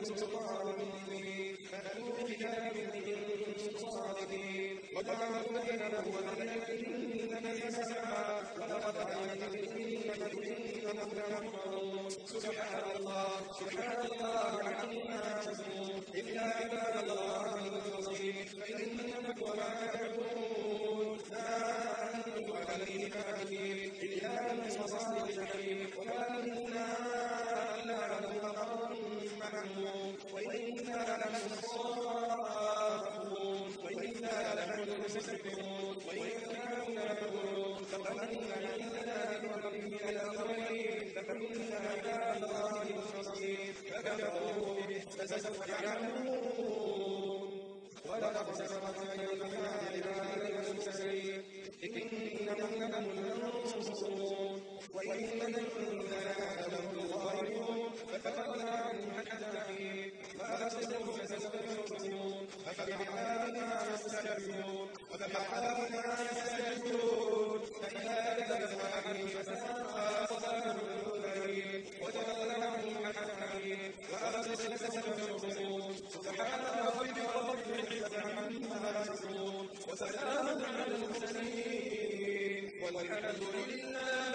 سلطان مبين فأتوا بكتابكم إن صادقين وجعلوا بينه وبين الذين سمعا ولقد علمت إنهم لمحضرون سبحان الله عما يصفون إلا عباد الله المخلصين فإنكم وما تعبدون لا أنتم عليه فاكرين إلا من مصائب الجحيم وما منا إلا له مقام معلوم وإنا لنحن الصافون وإنا لنحن المسبحون وإن كانوا يقولون فقدمنا إلى ربنا الأولين فكنا عباد الله المخلصين فكفروا به فسوف يعلمون ولقد سبقت كلمتنا لعبادنا المرسلين إنهم لهم المنصورون وإن جندنا لهم الغالبون فكفرنا عنهم حتى حين فأصبحوا فسوف يبصرون أفبعذابنا يستعجلون فإذا كذبوا عليهم فساء صلاة المنذرين وتولوا عنهم حتى حين وأصبحوا فسوف يبصرون سبحان ربك رب العزة عما يصفون وسلام على المرسلين والحمد لله